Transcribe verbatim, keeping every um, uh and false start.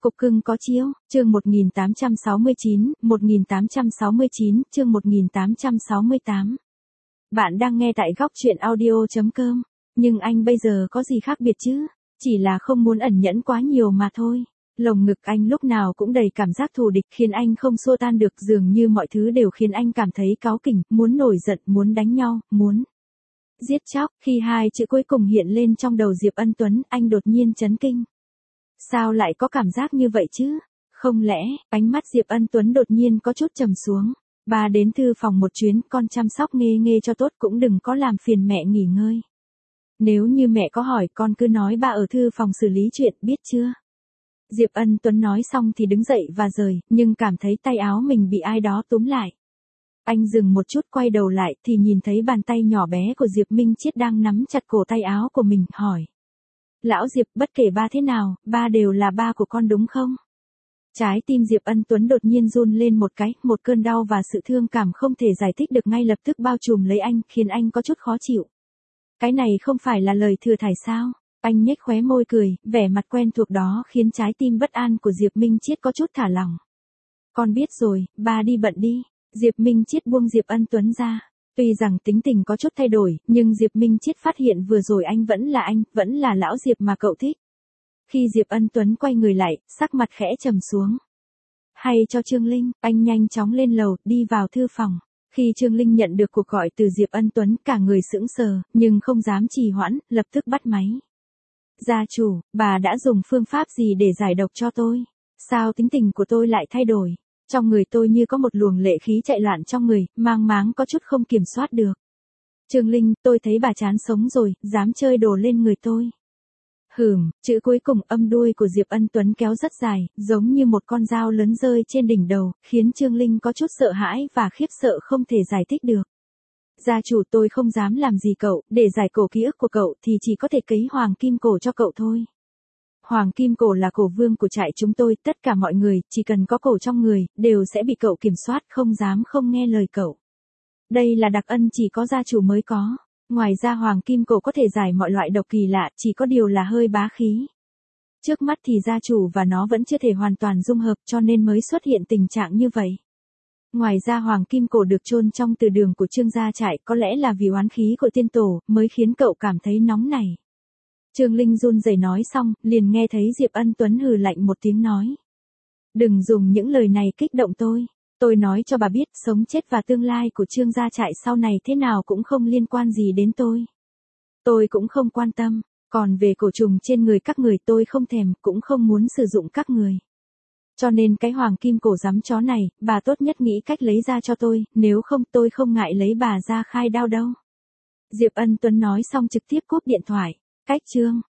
Cục cưng có chiếu, chương một nghìn tám trăm sáu mươi chín, một nghìn tám trăm sáu mươi chín, chương một nghìn tám trăm sáu mươi tám. Bạn đang nghe tại góc truyện audio chấm com, nhưng anh bây giờ có gì khác biệt chứ? Chỉ là không muốn ẩn nhẫn quá nhiều mà thôi. Lồng ngực anh lúc nào cũng đầy cảm giác thù địch khiến anh không xua tan được, dường như mọi thứ đều khiến anh cảm thấy cáu kỉnh, muốn nổi giận, muốn đánh nhau, muốn giết chóc. Khi hai chữ cuối cùng hiện lên trong đầu Diệp Ân Tuấn, anh đột nhiên chấn kinh. Sao lại có cảm giác như vậy chứ? Không lẽ, ánh mắt Diệp Ân Tuấn đột nhiên có chút trầm xuống. Ba đến thư phòng một chuyến, con chăm sóc Nghê Nghê cho tốt, cũng đừng có làm phiền mẹ nghỉ ngơi. Nếu như mẹ có hỏi, con cứ nói ba ở thư phòng xử lý chuyện, biết chưa? Diệp Ân Tuấn nói xong thì đứng dậy và rời, nhưng cảm thấy tay áo mình bị ai đó túm lại. Anh dừng một chút, quay đầu lại thì nhìn thấy bàn tay nhỏ bé của Diệp Minh Chiết đang nắm chặt cổ tay áo của mình, hỏi. Lão Diệp, bất kể ba thế nào, ba đều là ba của con đúng không? Trái tim Diệp Ân Tuấn đột nhiên run lên một cái, một cơn đau và sự thương cảm không thể giải thích được ngay lập tức bao trùm lấy anh, khiến anh có chút khó chịu. Cái này không phải là lời thừa thải sao? Anh nhếch khóe môi cười, vẻ mặt quen thuộc đó khiến trái tim bất an của Diệp Minh Chiết có chút thả lỏng. Con biết rồi, ba đi bận đi. Diệp Minh Chiết buông Diệp Ân Tuấn ra. Tuy rằng tính tình có chút thay đổi, nhưng Diệp Minh Chiết phát hiện vừa rồi anh vẫn là anh, vẫn là lão Diệp mà cậu thích. Khi Diệp Ân Tuấn quay người lại, sắc mặt khẽ trầm xuống. Hay cho Trương Linh, anh nhanh chóng lên lầu, đi vào thư phòng. Khi Trương Linh nhận được cuộc gọi từ Diệp Ân Tuấn, cả người sững sờ, nhưng không dám trì hoãn, lập tức bắt máy. Gia chủ, bà đã dùng phương pháp gì để giải độc cho tôi? Sao tính tình của tôi lại thay đổi? Trong người tôi như có một luồng lệ khí chạy loạn trong người, mang máng có chút không kiểm soát được. Trương Linh, tôi thấy bà chán sống rồi, dám chơi đồ lên người tôi. Hừm, chữ cuối cùng âm đuôi của Diệp Ân Tuấn kéo rất dài, giống như một con dao lớn rơi trên đỉnh đầu, khiến Trương Linh có chút sợ hãi và khiếp sợ không thể giải thích được. Gia chủ, tôi không dám làm gì cậu, để giải cổ ký ức của cậu thì chỉ có thể cấy hoàng kim cổ cho cậu thôi. Hoàng kim cổ là cổ vương của trại chúng tôi, tất cả mọi người, chỉ cần có cổ trong người, đều sẽ bị cậu kiểm soát, không dám không nghe lời cậu. Đây là đặc ân chỉ có gia chủ mới có. Ngoài ra hoàng kim cổ có thể giải mọi loại độc kỳ lạ, chỉ có điều là hơi bá khí. Trước mắt thì gia chủ và nó vẫn chưa thể hoàn toàn dung hợp, cho nên mới xuất hiện tình trạng như vậy. Ngoài ra hoàng kim cổ được chôn trong từ đường của Trương gia trại, có lẽ là vì oán khí của tiên tổ, mới khiến cậu cảm thấy nóng này. Trương Linh run rẩy nói xong, liền nghe thấy Diệp Ân Tuấn hừ lạnh một tiếng nói. Đừng dùng những lời này kích động tôi. Tôi nói cho bà biết, sống chết và tương lai của Trương gia trại sau này thế nào cũng không liên quan gì đến tôi. Tôi cũng không quan tâm, còn về cổ trùng trên người các người tôi không thèm, cũng không muốn sử dụng các người. Cho nên cái hoàng kim cổ giám chó này, bà tốt nhất nghĩ cách lấy ra cho tôi, nếu không tôi không ngại lấy bà ra khai đao đâu. Diệp Ân Tuấn nói xong trực tiếp cúp điện thoại. Cách chương